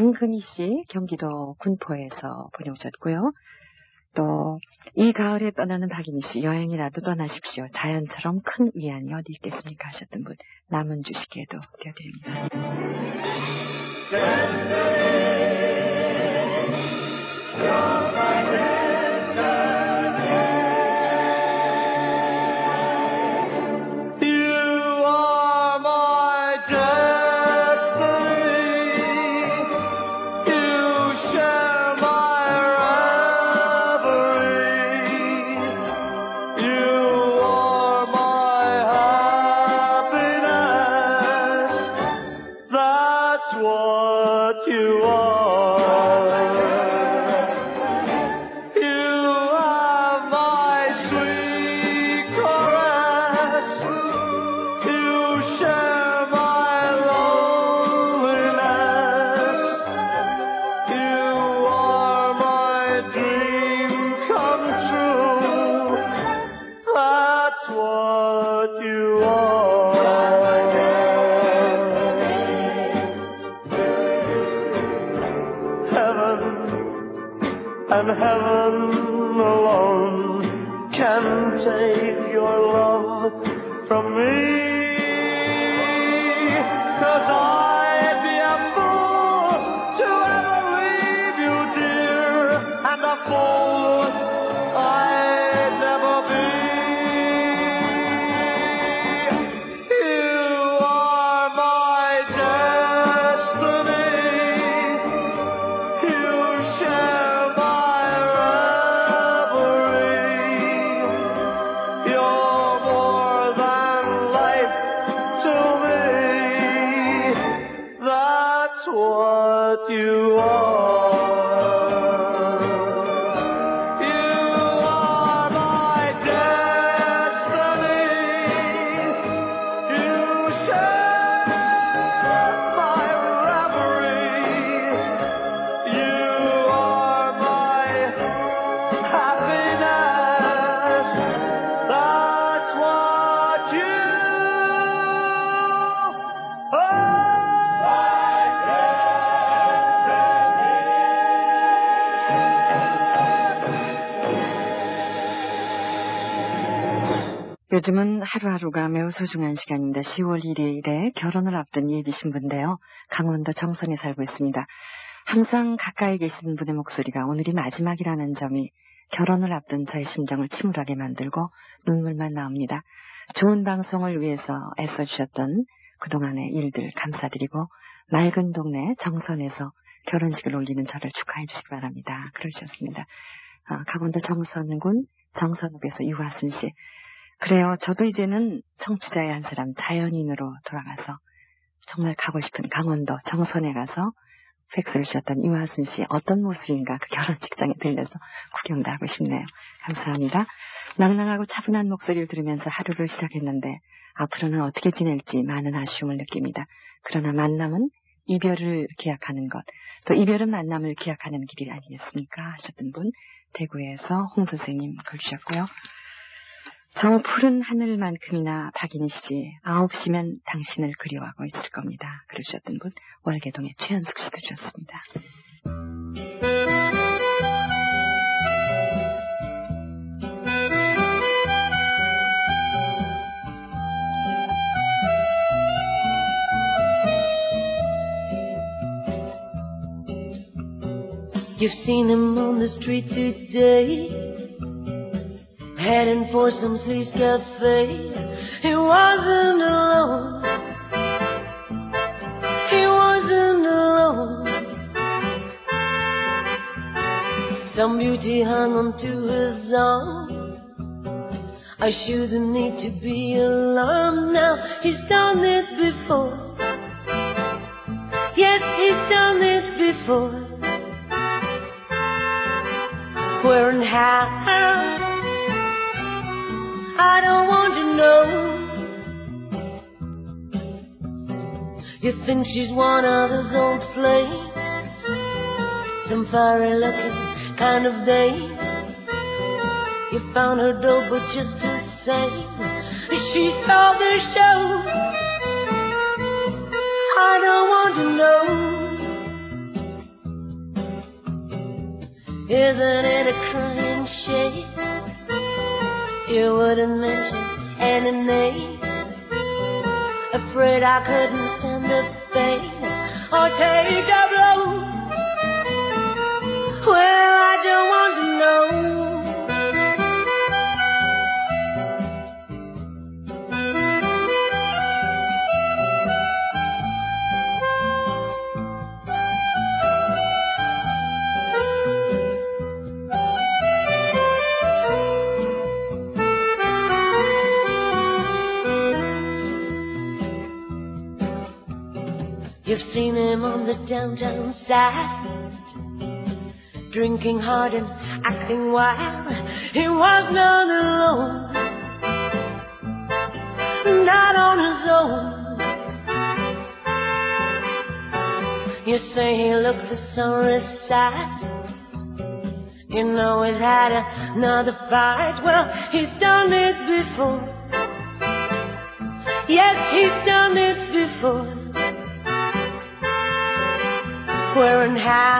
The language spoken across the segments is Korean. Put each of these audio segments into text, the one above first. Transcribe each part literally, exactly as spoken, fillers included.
장근희 씨 경기도 군포에서 보내오셨고요. 또 이 가을에 떠나는 박인희 씨 여행이라도 떠나십시오. 자연처럼 큰 위안이 어디 있겠습니까 하셨던 분 남은주 씨께도 띄워드립니다. And heaven alone can take your love from me. 'Cause I'd be a fool to ever leave you, dear, and a fool I'd never be. You are my destiny. You share my what you are. You are my destiny. You share my reverie. You are my happiness. That's what you are. 요즘은 하루하루가 매우 소중한 시간입니다. 시월 일일에 결혼을 앞둔 예비 신부인데요. 강원도 정선에 살고 있습니다. 항상 가까이 계신 분의 목소리가 오늘이 마지막이라는 점이 결혼을 앞둔 저의 심정을 침울하게 만들고 눈물만 나옵니다. 좋은 방송을 위해서 애써주셨던 그동안의 일들 감사드리고 맑은 동네 정선에서 결혼식을 올리는 저를 축하해 주시기 바랍니다. 그러셨습니다. 어, 강원도 정선군 정선읍에서 유화순 씨. 그래요. 저도 이제는 청취자의 한 사람 자연인으로 돌아가서 정말 가고 싶은 강원도 정선에 가서 팩스를 주셨던 이화순 씨 어떤 모습인가 그 결혼식장에 들려서 구경도 하고 싶네요. 감사합니다. 낭낭하고 차분한 목소리를 들으면서 하루를 시작했는데 앞으로는 어떻게 지낼지 많은 아쉬움을 느낍니다. 그러나 만남은 이별을 기약하는 것, 또 이별은 만남을 기약하는 길이 아니겠습니까 하셨던 분 대구에서 홍 선생님 글 주셨고요. 저 푸른 하늘만큼이나 박인희 씨, 아홉 시면 당신을 그리워하고 있을 겁니다. 그러셨던 분, 월계동의 최현숙 씨도 주셨습니다. You've seen him on the street today, heading for some sleaze cafe. He wasn't alone. He wasn't alone. Some beauty hung onto his arm. I shouldn't need to be alarmed now. He's done it before. Yes, he's done it before. Where and how? I don't want to know. You think she's one of those old flames, some fiery looking kind of dame. You found her dope, but just the same, she stole the show. I don't want to know. Isn't it a crying shame? You wouldn't mention any name. Afraid I couldn't stand the pain or take a blow. Well, I don't want to know. You've seen him on the downtown side, drinking hard and acting wild. He was not alone, not on his own. You say he looked a sorry sight. You know he's had another fight. Well, he's done it before. Yes, he's done it before. Where and how,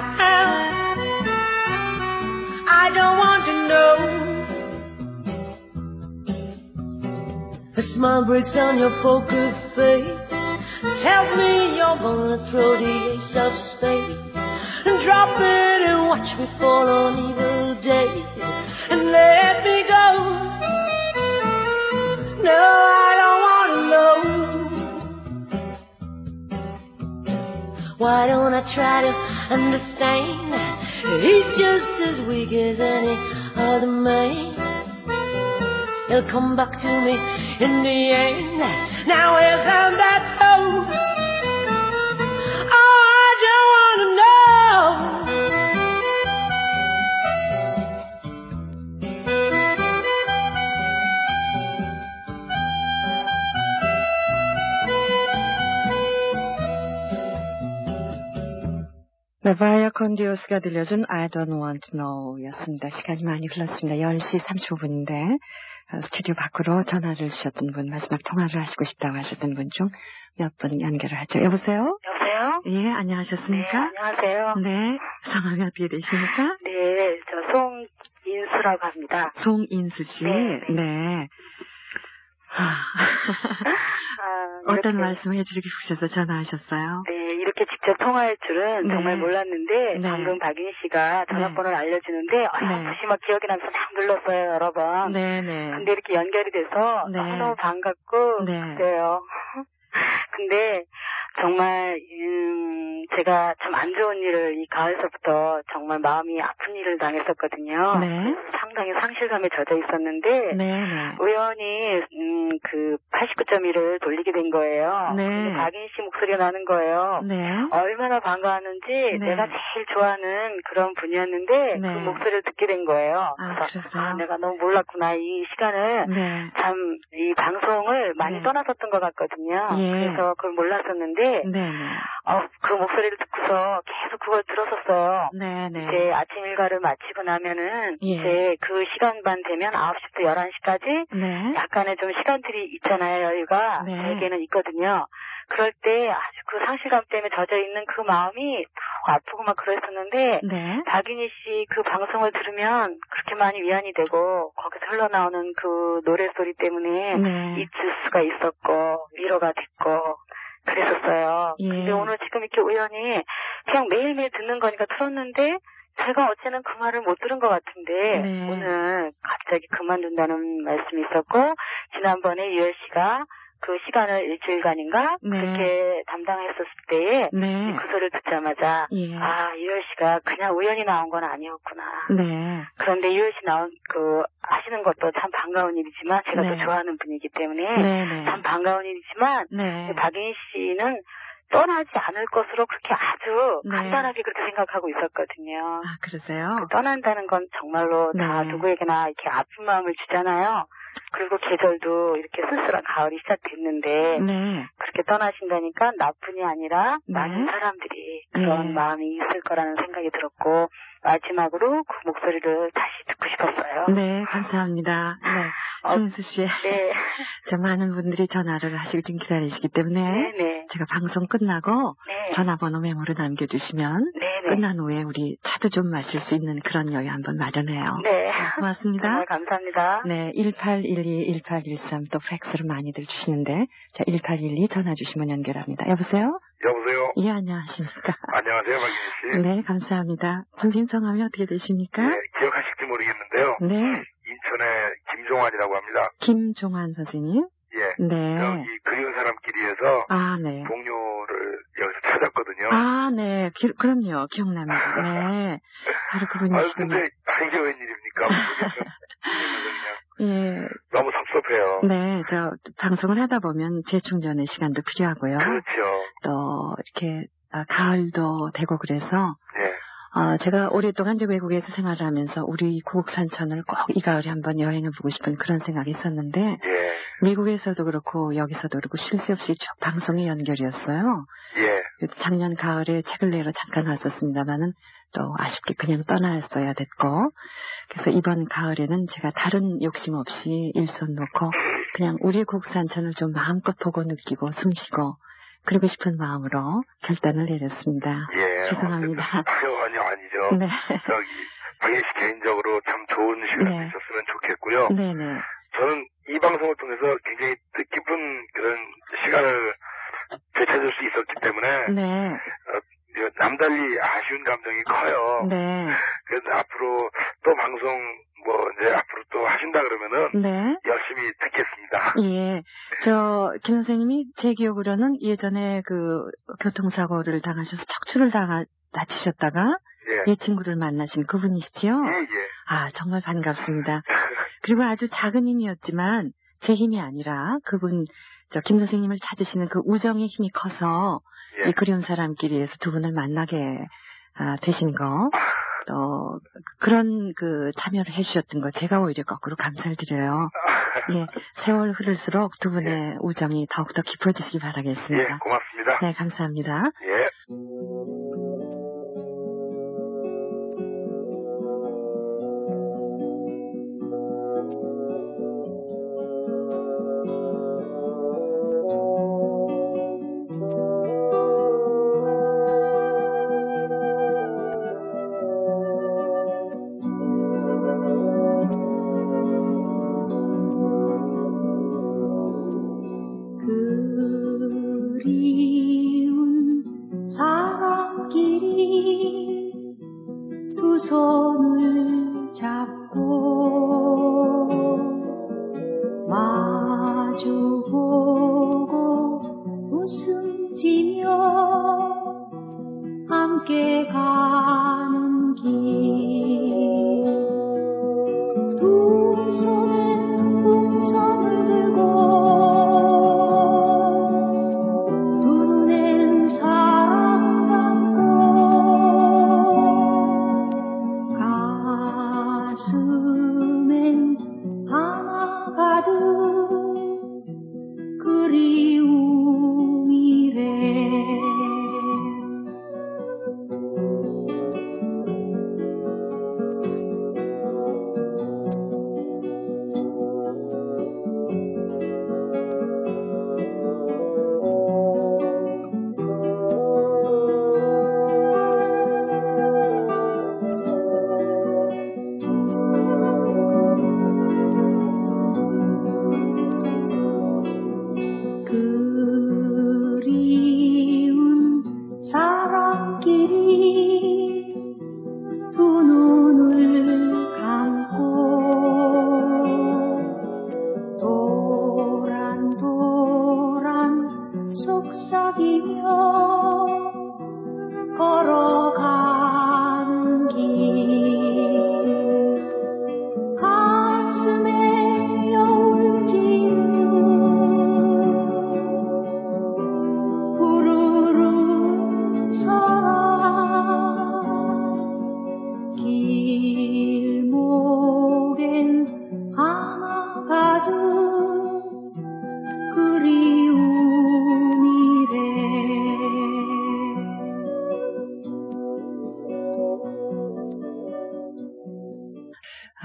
I don't want to know. A smile breaks on your poker face, tells me you're gonna throw the ace of spades and drop it and watch me fall on evil days and let me go. No, I don't want to know. Why don't I try to understand? He's just as weak as any other man. He'll come back to me in the end. Now isn't that so? Oh, I don't want to know. 네, 바이어 컨디오스가 들려준 I don't want to know 였습니다. 시간이 많이 흘렀습니다. 열 시 삼십오 분인데 스튜디오 밖으로 전화를 주셨던 분, 마지막 통화를 하시고 싶다고 하셨던 분 중 몇 분 연결을 하죠. 여보세요? 여보세요? 예, 안녕하셨습니까? 네, 안녕하세요. 네, 성함이 어떻게 되십니까? 네, 저 송인수라고 합니다. 송인수 씨? 네. 네. 아, 어떤 말씀을 해주시고 싶으셔서 전화하셨어요? 네, 이렇게 직접 통화할 줄은 네. 정말 몰랐는데 네. 방금 박인 씨가 전화번호를 네. 알려주는데 어렴풋이 막 기억이 나면서 막 눌렀어요, 여러 번. 네네. 근데 이렇게 연결이 돼서 네. 너무너무 반갑고 네. 그래요. 근데 정말 음, 제가 참 안 좋은 일을 이 가을서부터 정말 마음이 아픈 일을 당했었거든요. 네. 상당히 상실감에 젖어 있었는데 네네. 우연히 음, 그 팔십구 점 일을 돌리게 된 거예요. 네. 근데 박인 씨 목소리가 나는 거예요. 네. 얼마나 반가웠는지 네. 내가 제일 좋아하는 그런 분이었는데 네. 그 목소리를 듣게 된 거예요. 아, 그래서 그랬어요? 아, 내가 너무 몰랐구나. 이 시간을 네. 참 이 방송을 많이 네. 떠나섰던 것 같거든요. 예. 그래서 그걸 몰랐었는데 네네. 어, 그 목소리를 듣고서 계속 그걸 들었었어요. 네네. 이제 아침 일과를 마치고 나면은 예. 이제 그 시간 반 되면 아홉 시부터 열한 시까지 네. 약간의 좀 시간들이 있잖아요. 여유가 네. 저에게는 있거든요. 그럴 때 아주 그 상실감 때문에 젖어 있는 그 마음이 더 아프고 막 그랬었는데 네. 박인희 씨 그 방송을 들으면 그렇게 많이 위안이 되고 거기서 흘러나오는 그 노래소리 때문에 네. 잊을 수가 있었고 위로가 됐고 그랬었어요. 예. 근데 오늘 지금 이렇게 우연히 그냥 매일매일 듣는 거니까 틀었는데 제가 어제는 그 말을 못 들은 것 같은데 네. 오늘 갑자기 그만둔다는 말씀이 있었고 지난번에 유열 씨가 그 시간을 일주일간인가 네. 그렇게 담당했었을 때에 네. 그 소리를 듣자마자 예. 아 유열 씨가 그냥 우연히 나온 건 아니었구나. 네. 그런데 유열 씨 나온 그 하시는 것도 참 반가운 일이지만 제가 네. 또 좋아하는 분이기 때문에 네네. 참 반가운 일이지만 네. 박인 씨는 떠나지 않을 것으로 그렇게 아주 네. 간단하게 그렇게 생각하고 있었거든요. 아, 그러세요? 떠난다는 건 정말로 다 네. 누구에게나 이렇게 아픈 마음을 주잖아요. 그리고 계절도 이렇게 쓸쓸한 가을이 시작됐는데 네. 그렇게 떠나신다니까 나뿐이 아니라 네. 많은 사람들이 그런 네. 마음이 있을 거라는 생각이 들었고 마지막으로 그 목소리를 다시 듣고 싶었어요. 네, 감사합니다. 네, 어, 손수 씨. 네. 저 많은 분들이 전화를 하시고 지금 기다리시기 때문에 네네. 제가 방송 끝나고 네. 전화번호 메모를 남겨주시면 네네. 끝난 후에 우리 차도 좀 마실 수 있는 그런 여유 한번 마련해요. 네. 고맙습니다. 정말 감사합니다. 네, 일팔일이 일팔일삼 또 팩스를 많이들 주시는데 자, 일팔일이 전화 주시면 연결합니다. 여보세요? 여보세요? 예, 안녕하십니까? 안녕하세요, 박인희 씨. 네, 감사합니다. 선생님 성함이 어떻게 되십니까? 네, 기억하실지 모르겠는데요. 네, 인천의 김종환이라고 합니다. 김종환 선생님. 예. 네. 여기 그리운 사람끼리에서 아, 네. 동료를 여기서 찾았거든요. 아, 네. 기, 그럼요. 기억납니다. 네. 바로 아유, 그분이시군요. 근데 아, 이게 웬일입니까? 그냥 예. 너무 섭섭해요. 네, 저, 방송을 하다 보면 재충전의 시간도 필요하고요. 그렇죠. 또, 이렇게, 아, 가을도 되고 그래서, 예. 어, 제가 오랫동안 이제 외국에서 생활을 하면서 우리 구국산천을 꼭 이 가을에 한번 여행해보고 싶은 그런 생각이 있었는데, 예. 미국에서도 그렇고 여기서도 그렇고 쉴 새 없이 쭉 방송이 연결이었어요. 예. 작년 가을에 책을 내러 잠깐 왔었습니다만은 또 아쉽게 그냥 떠났어야 됐고, 그래서 이번 가을에는 제가 다른 욕심 없이 일손 놓고 그냥 우리 국산천을 좀 마음껏 보고 느끼고 숨쉬고 그러고 싶은 마음으로 결단을 내렸습니다. 예. 죄송합니다. 아유, 아니요, 아니죠. 네. 저기, 박인희 씨 개인적으로 참 좋은 시간이 네. 있었으면 좋겠고요. 네네. 저는 이 방송을 통해서 굉장히 뜻깊은 그런 시간을 되찾을 수 있었기 때문에 네. 어, 남달리 아쉬운 감정이 커요. 네. 그래서 앞으로 또 방송 뭐 이제 앞으로 또 하신다 그러면은 네. 열심히 듣겠습니다. 예. 저, 김 선생님이 제 기억으로는 예전에 그 교통사고를 당하셔서 척추를 당하, 다치셨다가 예. 예 친구를 만나신 그분이시죠? 예, 예. 아, 정말 반갑습니다. 그리고 아주 작은 힘이었지만 제 힘이 아니라 그분, 저 김 선생님을 찾으시는 그 우정의 힘이 커서 예. 이 그리운 사람끼리에서 두 분을 만나게 아, 되신 거, 또 그런 그 참여를 해주셨던 거 제가 오히려 거꾸로 감사를 드려요. 예, 세월 흐를수록 두 분의 우정이 더욱더 깊어지시기 바라겠습니다. 예, 고맙습니다. 네, 감사합니다. 예. 그리운 사람끼리 두 손을 잡고 마주보고 웃음 지며 함께 가는 길 두 손에 풍선을 들고 두 눈엔 사랑 담고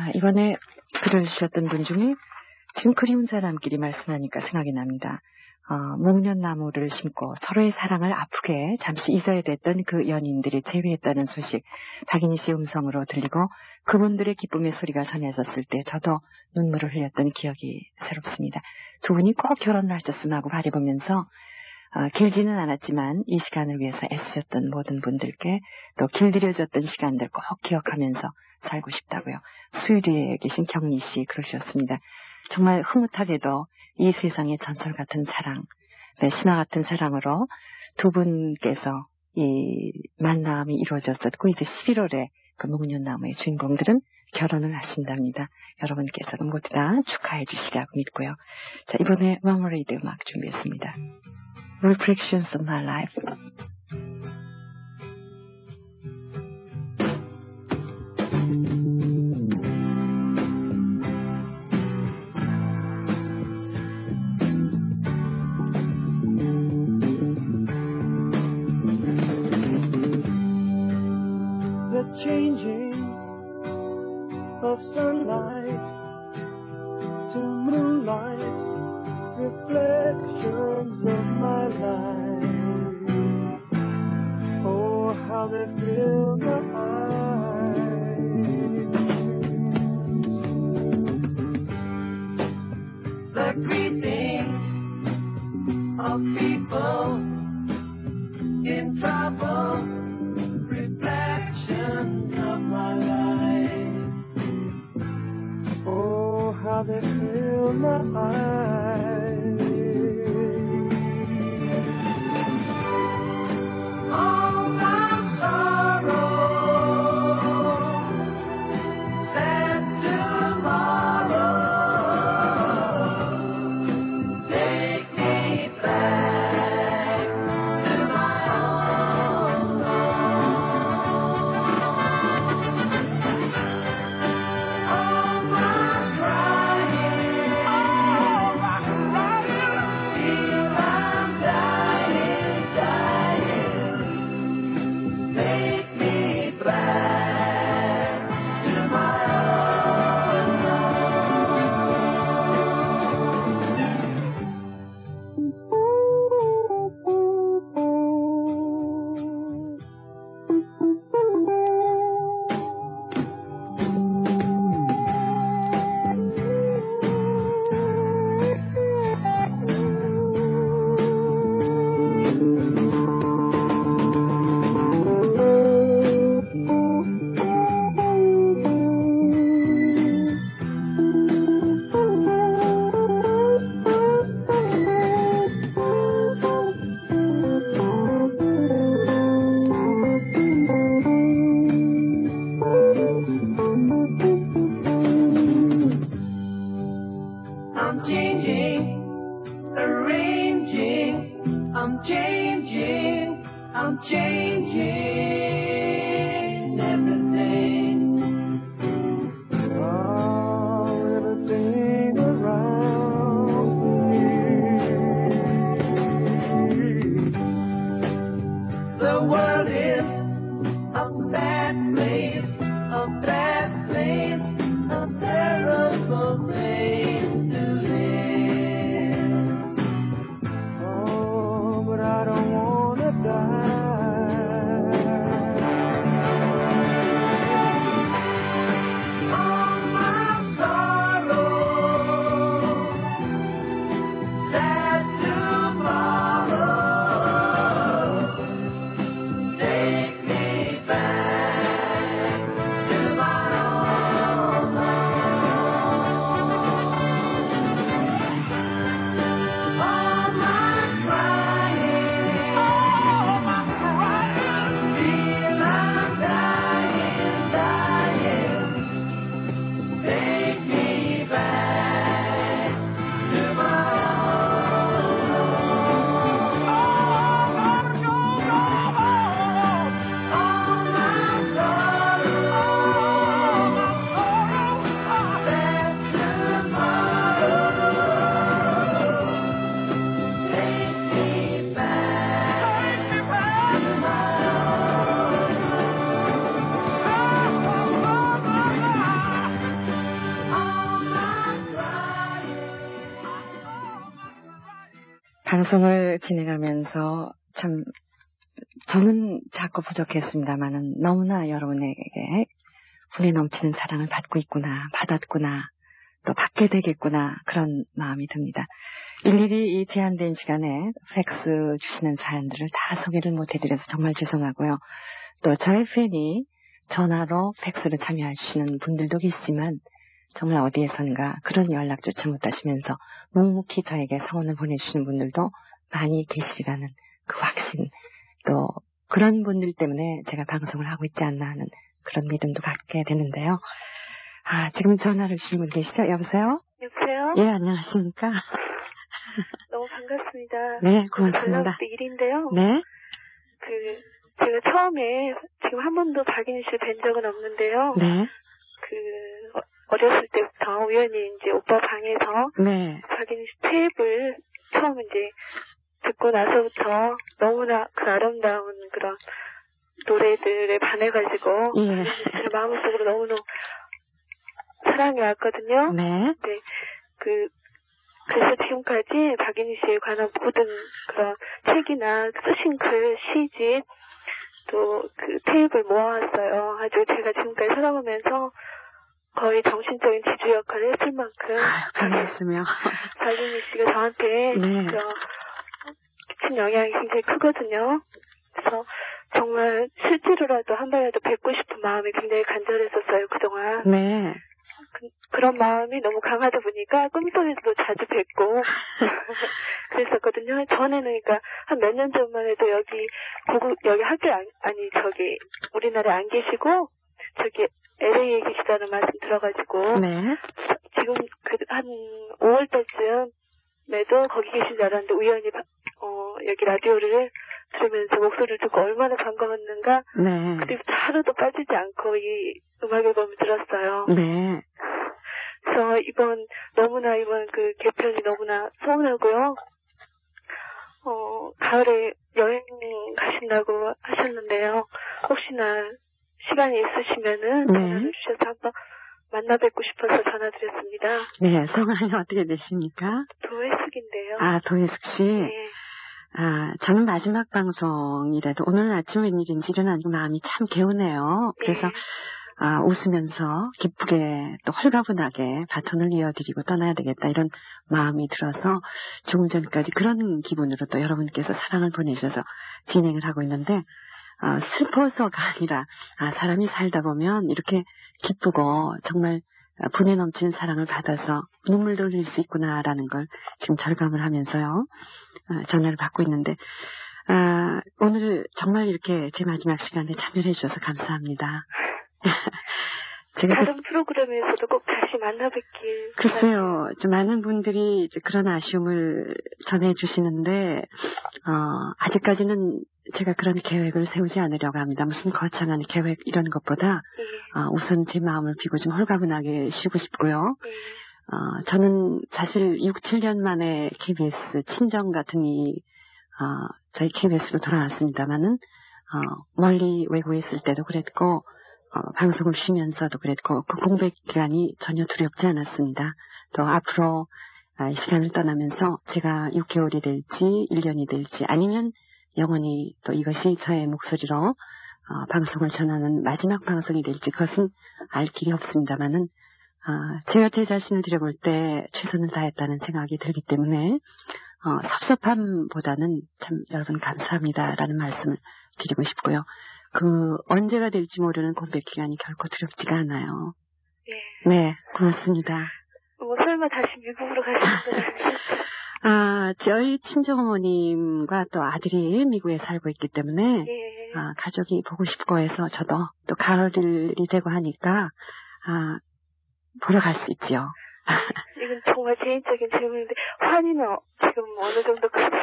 아, 이번에 글을 주셨던 분 중에 지금 그리운 사람끼리 말씀하니까 생각이 납니다. 어, 목련나무를 심고 서로의 사랑을 아프게 잠시 잊어야 됐던 그 연인들이 재회했다는 소식 박인희 씨 음성으로 들리고 그분들의 기쁨의 소리가 전해졌을 때 저도 눈물을 흘렸던 기억이 새롭습니다. 두 분이 꼭 결혼을 하셨으면 하고 바라보면서 어, 길지는 않았지만 이 시간을 위해서 애쓰셨던 모든 분들께 또 길들여졌던 시간들 꼭 기억하면서 살고 싶다고요. 수유리에 계신 경리 씨 그러셨습니다. 정말 흐뭇하게도 이 세상의 전설 같은 사랑, 네, 신화 같은 사랑으로 두 분께서 이 만남이 이루어졌었고 이제 십일월에 그 목련나무의 주인공들은 결혼을 하신답니다. 여러분께서도 모두 다 축하해 주시라고 믿고요. 자, 이번에 마머레이드 음악 준비했습니다. Reflections of My Life. Changing of sunlight to moonlight, reflections of my life. Oh, how they fill my eyes. The greetings of people in trouble. How they fill my eyes. All my sorrow, sad tomorrow, take me back to my own home. All my crying, all my 방송을 진행하면서 참 저는 자꾸 부족했습니다만은 너무나 여러분에게 분에 넘치는 사랑을 받고 있구나, 받았구나, 또 받게 되겠구나 그런 마음이 듭니다. 일일이 이 제한된 시간에 팩스 주시는 사연들을 다 소개를 못해드려서 정말 죄송하고요. 또 저의 팬이 전화로 팩스를 참여하시는 분들도 계시지만 정말 어디에선가 그런 연락조차 못하시면서 묵묵히 저에게 성원을 보내주시는 분들도 많이 계시리라는 그 확신, 또 그런 분들 때문에 제가 방송을 하고 있지 않나 하는 그런 믿음도 갖게 되는데요. 아, 지금 전화를 주신 분 계시죠? 여보세요? 여보세요? 예, 안녕하십니까? 너무 반갑습니다. 네, 고맙습니다. 전라북도 일인데요. 네? 그, 제가 처음에 지금 한 번도 박인희 씨를 뵌 적은 없는데요. 네? 그, 어, 어렸을 때부터 우연히 이제 오빠 방에서 네. 박인희 씨 테이프를 처음 이제 듣고 나서부터 너무나 그 아름다운 그런 노래들에 반해가지고 예. 제 마음속으로 너무너무 사랑이 왔거든요. 네. 네. 그, 그래서 지금까지 박인희 씨에 관한 모든 그런 책이나 쓰신 글, 시집, 또 그 테이프를 모아왔어요. 아주 제가 지금까지 살아오면서 거의 정신적인 지주 역할을 했을 만큼. 아유, 반갑으며. 박인희 씨가 저한테 네. 저, 미친 영향이 굉장히 크거든요. 그래서 정말 실제로라도 한 번이라도 뵙고 싶은 마음이 굉장히 간절했었어요, 그동안. 네. 그, 그런 마음이 너무 강하다 보니까 꿈속에서도 자주 뵙고 그랬었거든요. 전에는 그러니까 한 몇 년 전만 해도 여기 고국 여기 학교 안, 아니 저기 우리나라에 안 계시고 저기 엘에이에 계시다는 말씀 들어가지고 네. 지금 그 한 오월 달쯤에도 거기 계신 줄 알았는데 우연히 어 여기 라디오를 들으면서 목소리를 듣고 얼마나 반가웠는가. 네. 그리고 하루도 빠지지 않고 이 음악 앨범을 들었어요. 네. 그래서 이번 너무나 이번 그 개편이 너무나 서운하고요. 어 가을에 여행 가신다고 하셨는데요. 혹시나 시간이 있으시면은 네. 전화를 주셔서 한번 만나 뵙고 싶어서 전화드렸습니다. 네, 성함이 어떻게 되십니까? 도혜숙인데요. 아, 도혜숙 씨. 네. 아, 저는 마지막 방송이라도 오늘 아침 웬일인지 일어나니까 마음이 참 개운해요. 그래서 네. 아, 웃으면서 기쁘게 또 홀가분하게 바톤을 이어드리고 떠나야 되겠다 이런 마음이 들어서 조금 전까지 그런 기분으로 또 여러분께서 사랑을 보내셔서 진행을 하고 있는데 아, 슬퍼서가 아니라 아, 사람이 살다 보면 이렇게 기쁘고 정말 분에 넘치는 사랑을 받아서 눈물도 흘릴 수 있구나라는 걸 지금 절감을 하면서요. 아, 전화를 받고 있는데 아, 오늘 정말 이렇게 제 마지막 시간에 참여해 주셔서 감사합니다. 제가 다른 그, 프로그램에서도 꼭 다시 만나뵙길. 글쎄요, 좀 많은 분들이 이제 그런 아쉬움을 전해주시는데 어, 아직까지는 제가 그런 계획을 세우지 않으려고 합니다. 무슨 거창한 계획 이런 것보다 네. 어, 우선 제 마음을 비고 좀 홀가분하게 쉬고 싶고요. 네. 어, 저는 사실 육, 칠 년 만에 케이비에스 친정 같은 이 어, 저희 케이비에스로 돌아왔습니다만은 어, 멀리 외국에 있을 때도 그랬고 어, 방송을 쉬면서도 그랬고 그 공백 기간이 전혀 두렵지 않았습니다. 또 앞으로 아, 이 시간을 떠나면서 제가 육 개월이 될지 일 년이 될지 아니면 영원히 또 이것이 저의 목소리로 어, 방송을 전하는 마지막 방송이 될지 그것은 알 길이 없습니다만은 아, 제가 제 자신을 들여볼 때 최선을 다했다는 생각이 들기 때문에 어, 섭섭함보다는 참 여러분 감사합니다라는 말씀을 드리고 싶고요. 그 언제가 될지 모르는 공백 기간이 결코 두렵지가 않아요. 네. 네, 고맙습니다. 뭐 설마 다시 미국으로 가시는 건 아니죠? 아, 저희 친정어머님과 또 아들이 미국에 살고 있기 때문에 예. 아, 가족이 보고 싶고 해서 저도 또 가을이 되고 하니까 아, 보러 갈 수 있지요. 이건 정말 개인적인 질문인데 환희는 어, 지금 어느 정도까지?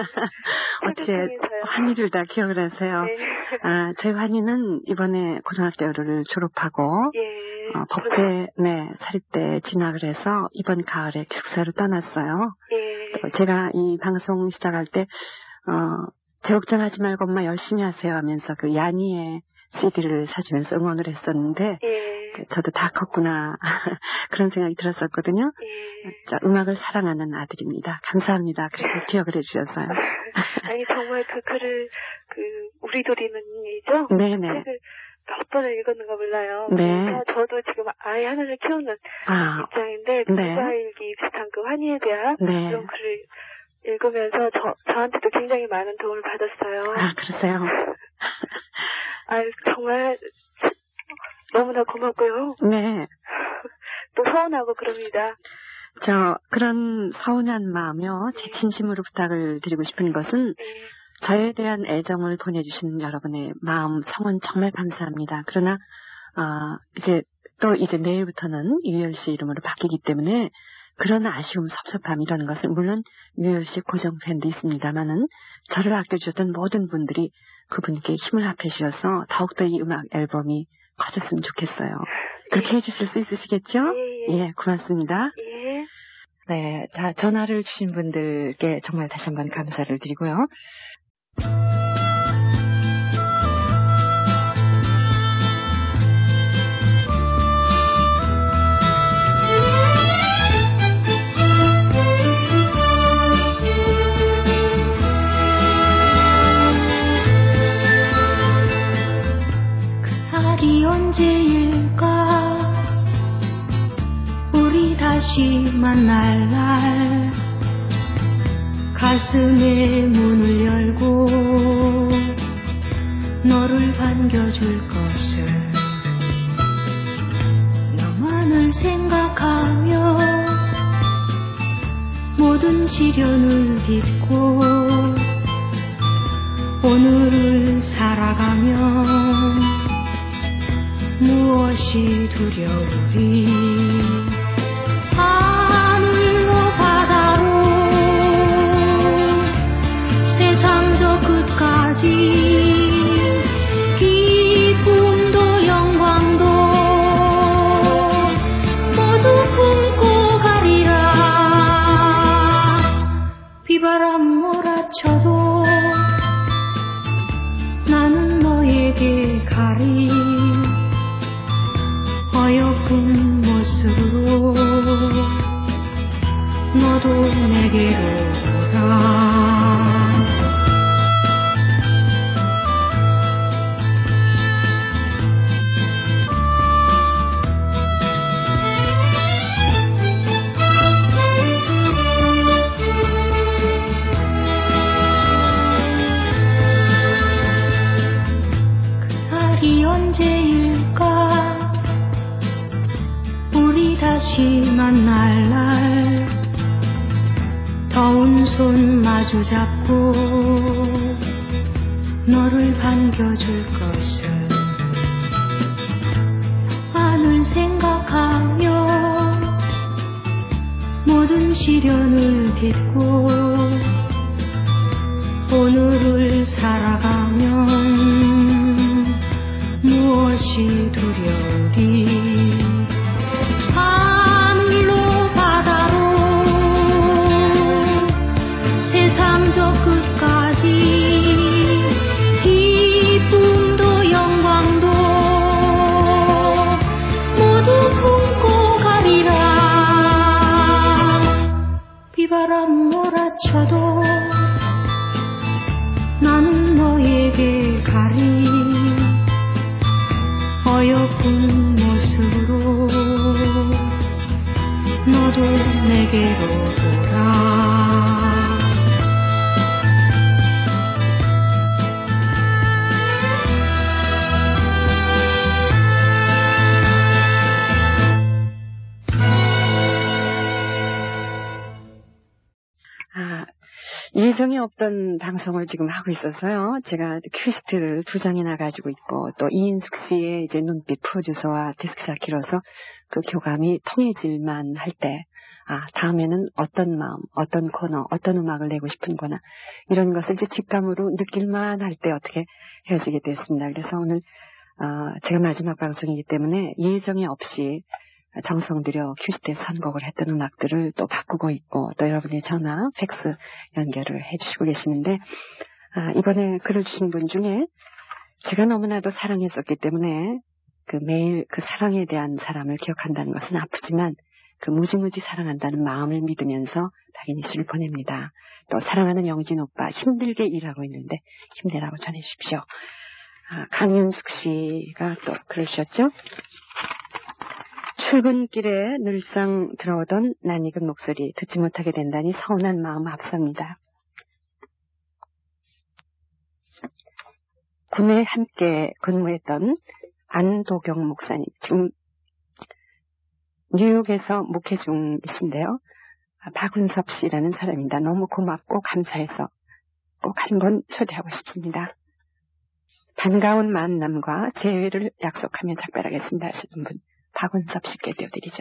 어떻게 환희를 다 기억을 하세요? 네. 아, 제 환희는 이번에 고등학교를 졸업하고 예. 어, 법대 네, 사립대 진학을 해서 이번 가을에 기숙사로 떠났어요. 예. 또 제가 이 방송 시작할 때 어, 제 걱정하지 말고 엄마 열심히 하세요 하면서 그 야니의 씨디를 사주면서 응원을 했었는데 예. 저도 다 컸구나 그런 생각이 들었었거든요. 예. 자, 음악을 사랑하는 아들입니다. 감사합니다. 그렇게 기억을 해주셔서요. 아니 정말 그 글을 그 우리 도리는이죠. 네네. 책을 몇 번을 읽었는가 몰라요. 네. 그래서 저도 지금 아이 하나를 키우는 아, 입장인데 네. 부자일기 비슷한 그 환희에 대한 네. 이런 글을 읽으면서 저, 저한테도 굉장히 많은 도움을 받았어요. 아, 그러세요? 아 정말 너무나 고맙고요. 네. 또 서운하고 그럽니다. 저, 그런 서운한 마음이요. 제 진심으로 부탁을 드리고 싶은 것은 네. 저에 대한 애정을 보내주시는 여러분의 마음, 성원 정말 감사합니다. 그러나, 어, 이제, 또 이제 내일부터는 유열 씨 이름으로 바뀌기 때문에 그런 아쉬움, 섭섭함 이런 것은 물론 유열 씨 고정 팬도 있습니다만은 저를 아껴주셨던 모든 분들이 그분께 힘을 합해 주셔서 더욱더 이 음악 앨범이 커졌으면 좋겠어요. 그렇게 해주실 수 있으시겠죠? 예, 예. 예, 고맙습니다. 예. 네, 자, 전화를 주신 분들께 정말 다시 한번 감사를 드리고요. 그날이 언제일까 우리 다시 만날 날 가슴에 문을 열고 너를 반겨줄 것을 너만을 생각하며 모든 시련을 딛고 오늘을 살아가면 무엇이 두려우리 하늘로 바다로 세상 저 끝까지 기쁨도 영광도 모두 품고 가리라 비바람 몰아쳐도 나는 너에게 가리 어여쁜 모습으로 너도 내게로 오라 그날이 언제일까 우리 다시 만날 날 더운 손 마주 잡고 너를 반겨줄 것을 하늘 생각하며 모든 시련을 딛고 오늘을 살아가면 무엇이 두려우리 하늘로 바다로 세상 저 끝까지 기쁨도 영광도 모두 품고 가리라 비바람 몰아쳐도 나는 너에게 가리 어여쁜 모습으로 너도 내게로 돌아 아, 예정이 없던 방송을 지금 하고 있어서요. 제가 큐시트를 두 장이나 가지고 있고 또 이인숙 씨의 이제 눈빛 프로듀서와 데스크자키로서 그 교감이 통해질만 할 때, 아, 다음에는 어떤 마음, 어떤 코너, 어떤 음악을 내고 싶은 거나 이런 것을 이제 직감으로 느낄만 할 때 어떻게 헤어지게 됐습니다. 그래서 오늘 어, 제가 마지막 방송이기 때문에 예정이 없이 정성 들여 큐시트에 선곡을 했던 음악들을 또 바꾸고 있고 또 여러분의 전화, 팩스 연결을 해주시고 계시는데 아, 이번에 글을 주신 분 중에 제가 너무나도 사랑했었기 때문에 그 매일 그 사랑에 대한 사람을 기억한다는 것은 아프지만 그 무지무지 사랑한다는 마음을 믿으면서 박인희 씨를 보냅니다. 또 사랑하는 영진 오빠 힘들게 일하고 있는데 힘내라고 전해주십시오. 아, 강윤숙 씨가 또 그러셨죠? 출근길에 늘상 들어오던 낯익은 목소리 듣지 못하게 된다니 서운한 마음 앞섭니다. 군에 함께 근무했던 안도경 목사님, 지금 뉴욕에서 목회 중이신데요. 박은섭 씨라는 사람입니다. 너무 고맙고 감사해서 꼭 한 번 초대하고 싶습니다. 반가운 만남과 재회를 약속하며 작별하겠습니다 하시는 분 박은섭 씨께 띄워드리죠.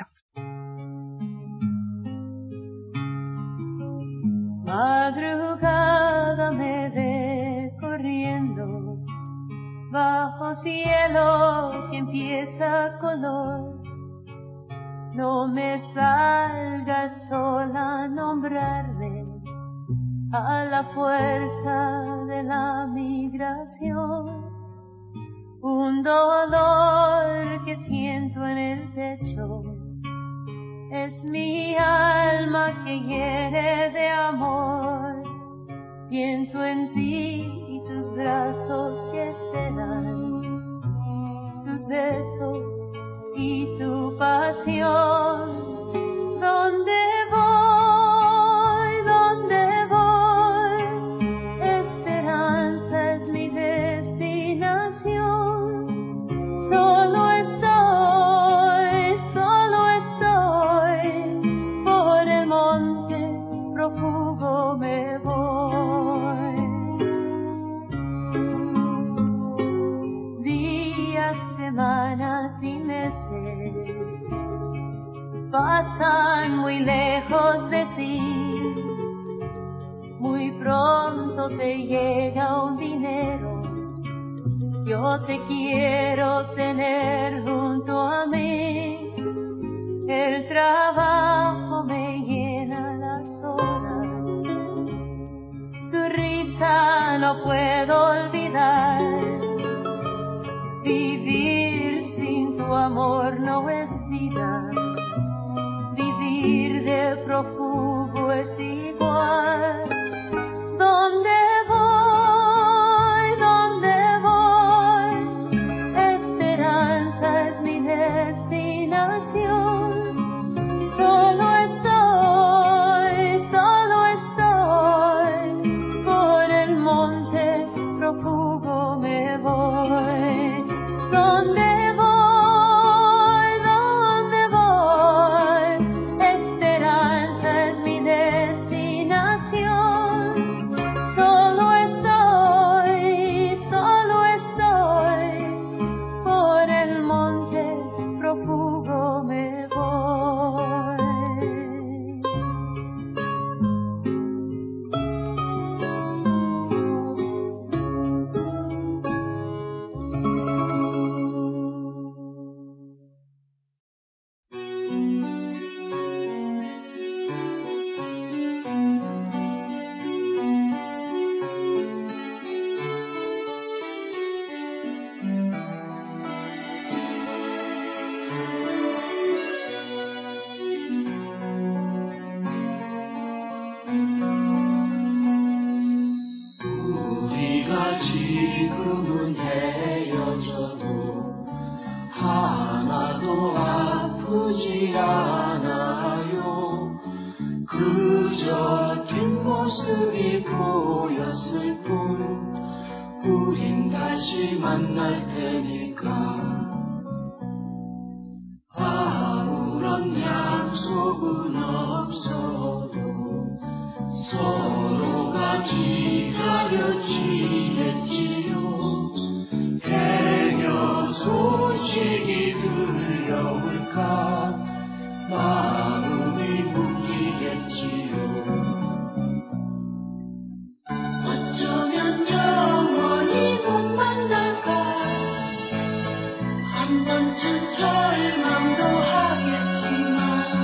Madrugada me ve corriendo bajo cielo que empieza color. No me salgas sola a nombrarme a la fuerza de la migración. Un dolor que siento en el pecho es mi alma que hiere de amor. Pienso en ti y tus brazos que esperan, tus besos y tu pasión. ¿Dónde voy? ¿Dónde voy? Esperanza es mi destinación. Solo estoy, solo estoy, por el monte prófugo me voy. Días, semanas y meses pasan muy lejos de ti. Muy pronto te llega un dinero. Yo te quiero tener junto a mí. El trabajo me llena las horas. Tu risa no puedo olvidar. Vivir sin tu amor no es vida. Vivir de prófugo es igual. ¿Dónde voy? ¿Dónde voy? Esperanza es mi destinación. Solo estoy, solo estoy, por el monte prófugo me voy. ¿Dónde voy? ¿Dónde voy? Esperanza es mi destinación. Solo estoy, solo estoy, por el monte prófugo me voy. 우리가 지금은 헤어져도 하나도 아프지 않아요. 그저 뒷모습이 보였을 뿐 우린 다시 만날 테니까. 아무런 약속은 없어도 서로가 기다려지겠지요. 해녀 소식이 들려올까 마음이 묶이겠지요. 어쩌면 영원히 못 만날까 한 번쯤 절망도 하겠지만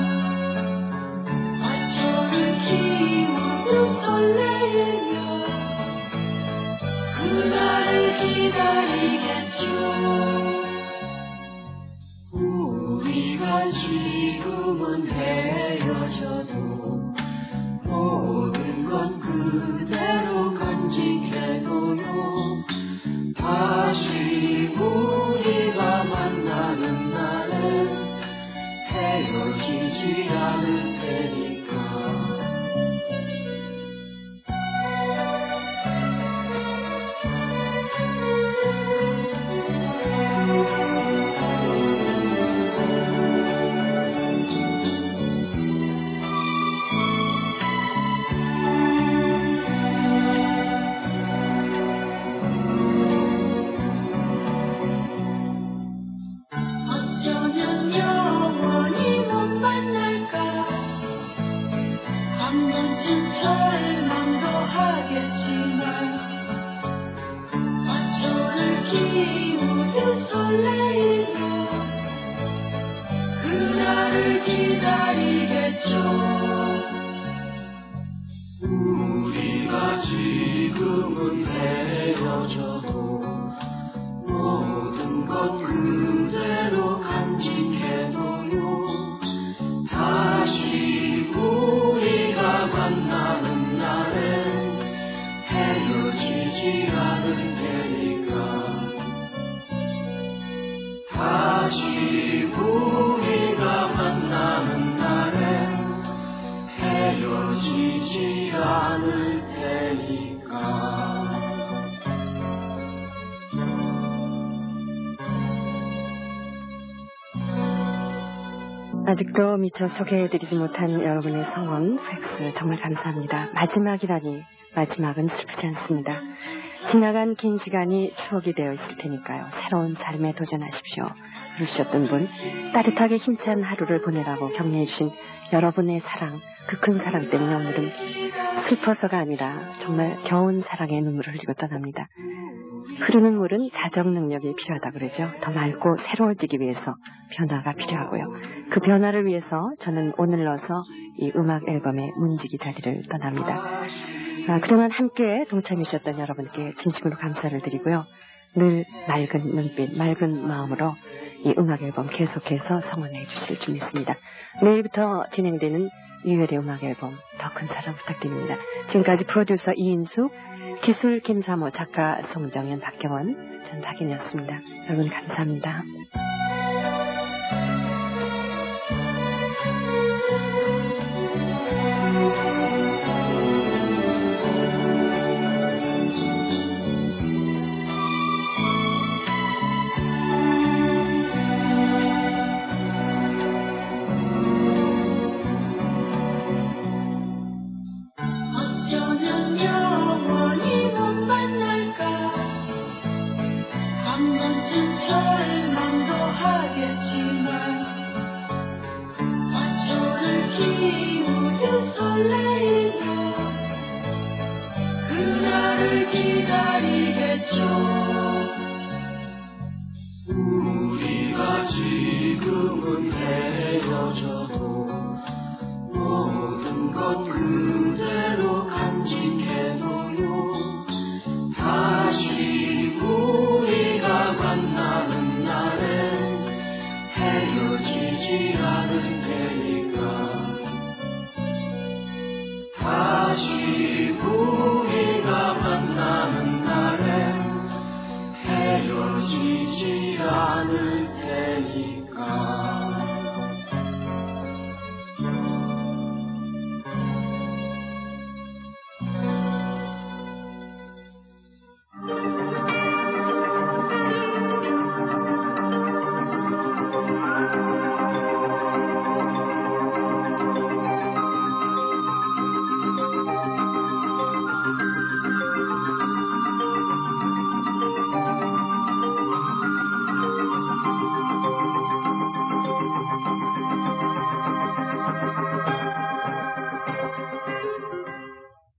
어쩌면 힘없는 설레이며 그날을 기다리겠죠. 지금은 헤어져도 모든 것 그대로 간직해둬요. 다시 우리가 만나는 날엔 헤어지지 않을 테니까. 다시 우리가 만나는 날엔 헤어지지 않을 테니까. 아직도 미처 소개해드리지 못한 여러분의 성원, 팩스 정말 감사합니다. 마지막이라니 마지막은 슬프지 않습니다. 지나간 긴 시간이 추억이 되어 있을 테니까요. 새로운 삶에 도전하십시오. 그러셨던 분, 따뜻하게 힘찬 하루를 보내라고 격려해주신 여러분의 사랑, 그 큰 사랑 때문에 오늘은 슬퍼서가 아니라 정말 겨운 사랑의 눈물을 흘리고 떠납니다. 흐르는 물은 자정 능력이 필요하다고 그러죠. 더 맑고 새로워지기 위해서 변화가 필요하고요. 그 변화를 위해서 저는 오늘 넣어서 이 음악 앨범의 문지기 자리를 떠납니다. 아, 그동안 함께 동참해주셨던 여러분께 진심으로 감사를 드리고요. 늘 맑은 눈빛, 맑은 마음으로 이 음악 앨범 계속해서 성원해 주실 줄 믿습니다. 내일부터 진행되는 유열의 음악 앨범 더 큰 사랑 부탁드립니다. 지금까지 프로듀서 이인숙, 기술 김사모, 작가 송정현, 박경원, 전 박인이었습니다. 여러분 감사합니다. 우리가 지금은 헤어져도 모든 것